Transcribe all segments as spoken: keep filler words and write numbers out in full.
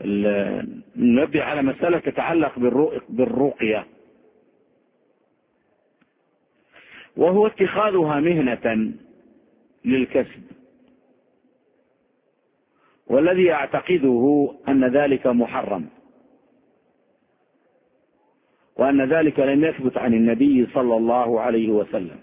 ننبه على مسألة تتعلق بالرقية، وهو اتخاذها مهنة للكسب، والذي أعتقده أن ذلك محرم، وأن ذلك لم يثبت عن النبي صلى الله عليه وسلم.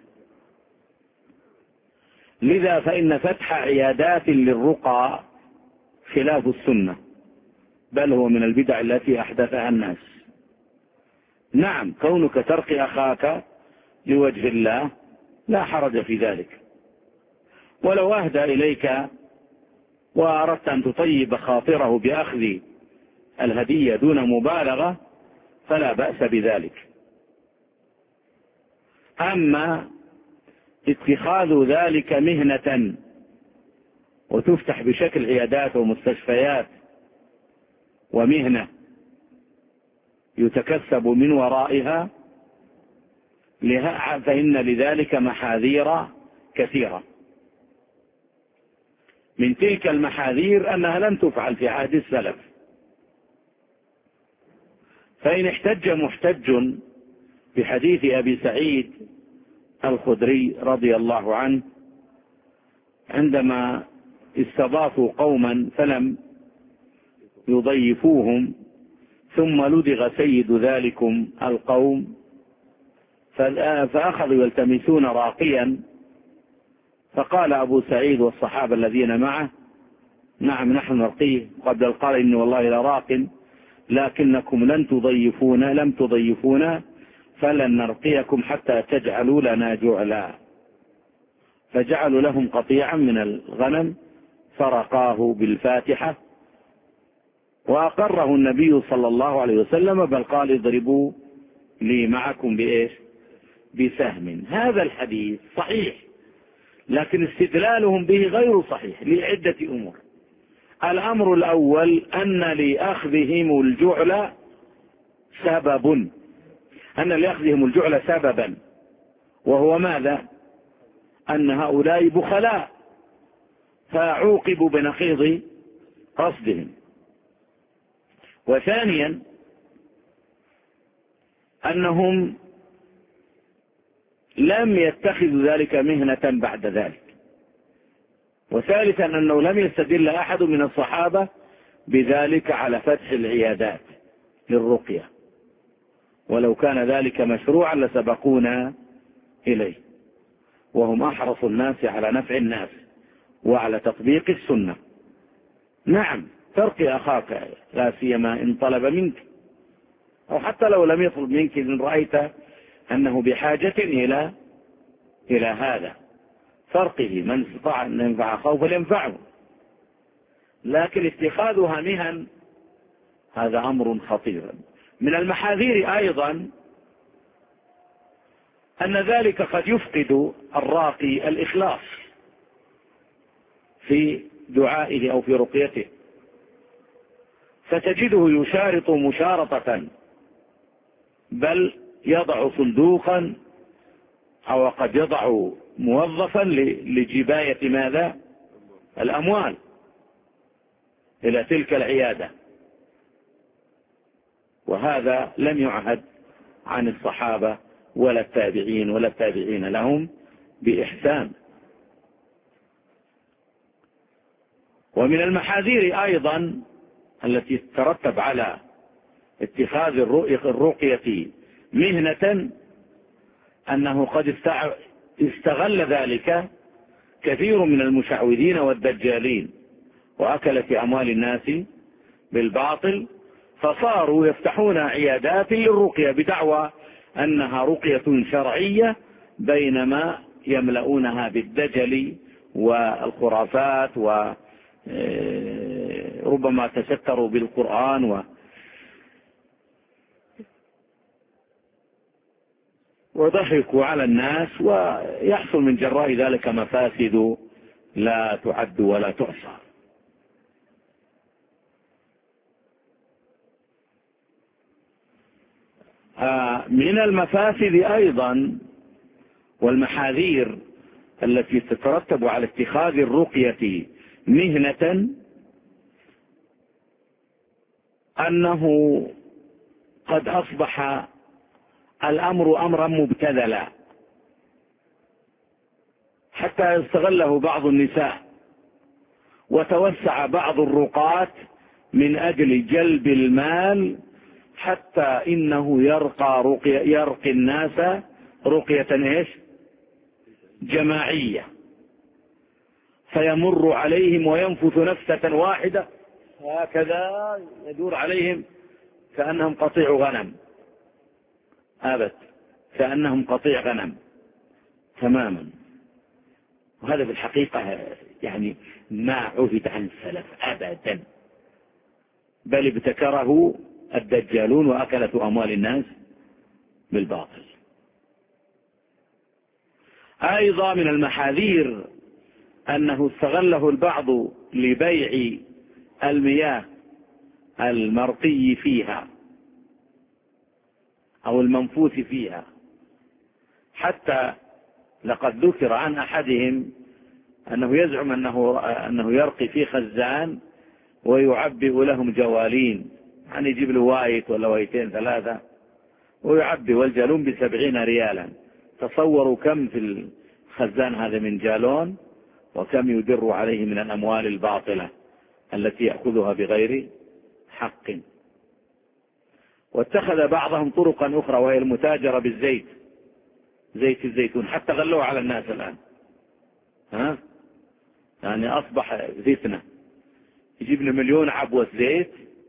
لذا فإن فتح عيادات للرقى خلاف السنة، بل هو من البدع التي أحدثها الناس. نعم، كونك ترقي أخاك لوجه الله لا حرج في ذلك، ولو أهدى إليك وأردت أن تطيب خاطره بأخذ الهدية دون مبالغة فلا بأس بذلك. أما اتخاذ ذلك مهنة وتفتح بشكل عيادات ومستشفيات ومهنة يتكسب من ورائها، فإن لذلك محاذير كثيرة. من تلك المحاذير أنها لم تفعل في عهد السلف، فإن احتج محتج بحديث أبي سعيد الخدري رضي الله عنه عندما استضافوا قوما فلم يضيفوهم، ثم لدغ سيد ذلكم القوم فأخذوا يلتمسون راقيا، فقال أبو سعيد والصحابة الذين معه: نعم نحن نرقيه. قبل قال: إني والله لراق، لكنكم لن تضيفونا لم تضيفونا فلن نرقيكم حتى تجعلوا لنا جعلا. فجعلوا لهم قطيعا من الغنم فرقاه بالفاتحة، وأقره النبي صلى الله عليه وسلم، بل قال: اضربوا لي معكم بإيش؟ بسهم. هذا الحديث صحيح، لكن استدلالهم به غير صحيح لعدة أمور. الأمر الأول أن لأخذهم الجعل سبب، أن لأخذهم الجعل سببا، وهو ماذا؟ أن هؤلاء بخلاء فعوقبوا بنقيض قصدهم. وثانيا أنهم لم يتخذوا ذلك مهنة بعد ذلك. وثالثا أنه لم يستدل أحد من الصحابة بذلك على فتح العيادات للرقية، ولو كان ذلك مشروعا لسبقونا إليه، وهم أحرص الناس على نفع الناس وعلى تطبيق السنة. نعم، ترقي أخاك لا سيما إن طلب منك، أو حتى لو لم يطلب منك، إن رأيت أنه بحاجة إلى إلى هذا فرقه، من استطاع أن ينفع أخاه فلينفعه. لكن اتخاذها مهن هذا أمر خطير. من المحاذير أيضا أن ذلك قد يفقد الراقي الإخلاص في دعائه أو في رقيته، فتجده يشارط مشارطة، بل يضع صندوقا أو قد يضع موظفا لجباية ماذا؟ الأموال إلى تلك العيادة، وهذا لم يعهد عن الصحابة ولا التابعين ولا التابعين لهم بإحسان. ومن المحاذير أيضا التي تترتب على اتخاذ الرقية مهنة أنه قد استغل ذلك كثير من المشعوذين والدجالين وأكلة أموال الناس بالباطل، فصاروا يفتحون عيادات للرقية بدعوى أنها رقية شرعية، بينما يملؤونها بالدجل والخرافات، وربما تستروا بالقرآن و وضحكوا على الناس، ويحصل من جراء ذلك مفاسد لا تعد ولا تحصى. من المفاسد أيضا والمحاذير التي تترتب على اتخاذ الرقية مهنة أنه قد أصبح الأمر أمرا مبتذلا، حتى استغله بعض النساء وتوسع بعض الرقاة من أجل جلب المال، حتى إنه يرقى رقية يرقي الناس رقية إيش جماعية، فيمر عليهم وينفث نفسة واحدة هكذا يدور عليهم كأنهم قطيع غنم، أبد كأنهم قطيع غنم تماما. وهذا في الحقيقة يعني ما عهد عن السلف أبدا، بل ابتكره الدجالون وأكلة أموال الناس بالباطل. أيضا من المحاذير أنه استغله البعض لبيع المياه المرقي فيها أو المنفوث فيها، حتى لقد ذكر عن أحدهم أنه يزعم أنه, أنه يرقي في خزان ويعبئ لهم جوالين، يعني يجيب له وايت ولا وايتين ثلاثة ويعبي، والجالون بسبعين ريالا. تصوروا كم في الخزان هذا من جالون، وكم يدر عليه من الأموال الباطلة التي يأخذها بغير حق. واتخذ بعضهم طرقا أخرى وهي المتاجرة بالزيت، زيت الزيتون، حتى غلوه على الناس الآن، ها يعني أصبح فتنة، يجيب له مليون عبوة زيت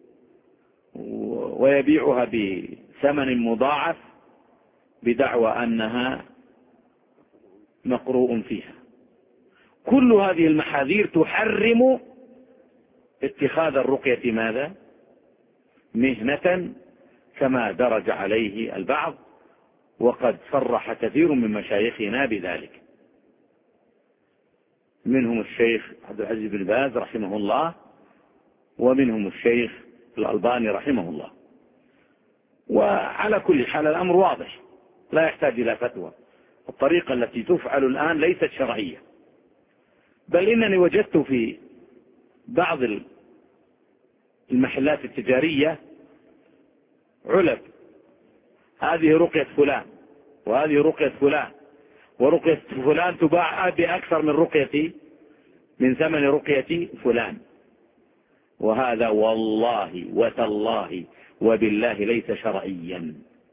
ويبيعها بثمن مضاعف بدعوى أنها مقروء فيها. كل هذه المحاذير تحرم اتخاذ الرقية ماذا مهنة كما درج عليه البعض، وقد صرح كثير من مشايخنا بذلك، منهم الشيخ عبد العزيز بن باز رحمه الله، ومنهم الشيخ الألباني رحمه الله. وعلى كل حال الأمر واضح لا يحتاج إلى فتوى. الطريقة التي تفعل الآن ليست شرعية، بل إنني وجدت في بعض المحلات التجارية علب، هذه رقية فلان وهذه رقية فلان، ورقية فلان تباع بأكثر من رقية من ثمن رقية فلان، وهذا والله وتالله وبالله ليس شرعيا.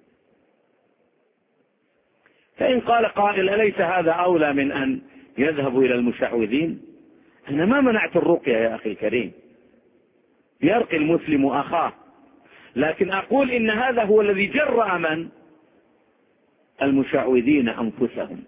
فإن قال قائل أليس هذا أولى من أن يذهبوا إلى المشعوذين؟ أنا ما منعت الرقية يا أخي الكريم، يرقي المسلم أخاه، لكن أقول إن هذا هو الذي جرأ من المشعوذين أنفسهم،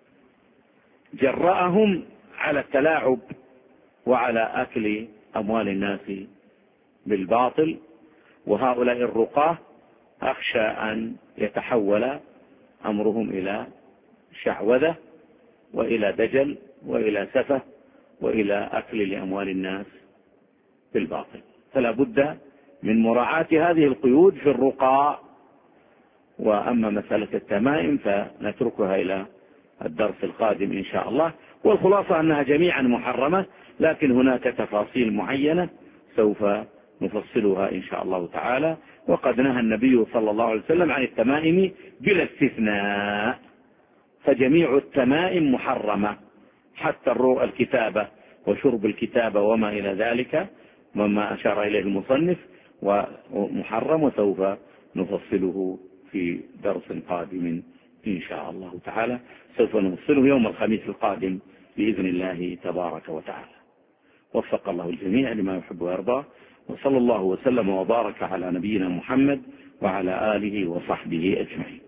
جرأهم على التلاعب وعلى أكل أموال الناس بالباطل. وهؤلاء الرقاة أخشى أن يتحول أمرهم إلى شعوذة وإلى دجل وإلى سفة وإلى أكل لأموال الناس بالباطل. فلا بد من مراعاة هذه القيود في الرقاء. وأما مسألة التمائم فنتركها إلى الدرس القادم إن شاء الله. والخلاصة أنها جميعا محرمة، لكن هناك تفاصيل معينة سوف نفصلها إن شاء الله تعالى. وقد نهى النبي صلى الله عليه وسلم عن التمائم بلا استثناء، فجميع التمائم محرمة، حتى الكتابة وشرب الكتابة وما إلى ذلك مما أشار إليه المصنف ومحرم، وسوف نفصله في درس قادم إن شاء الله تعالى. سوف نفصله يوم الخميس القادم بإذن الله تبارك وتعالى. وفق الله الجميع لما يحب ويرضى، وصلى الله وسلم وبارك على نبينا محمد وعلى آله وصحبه أجمعين.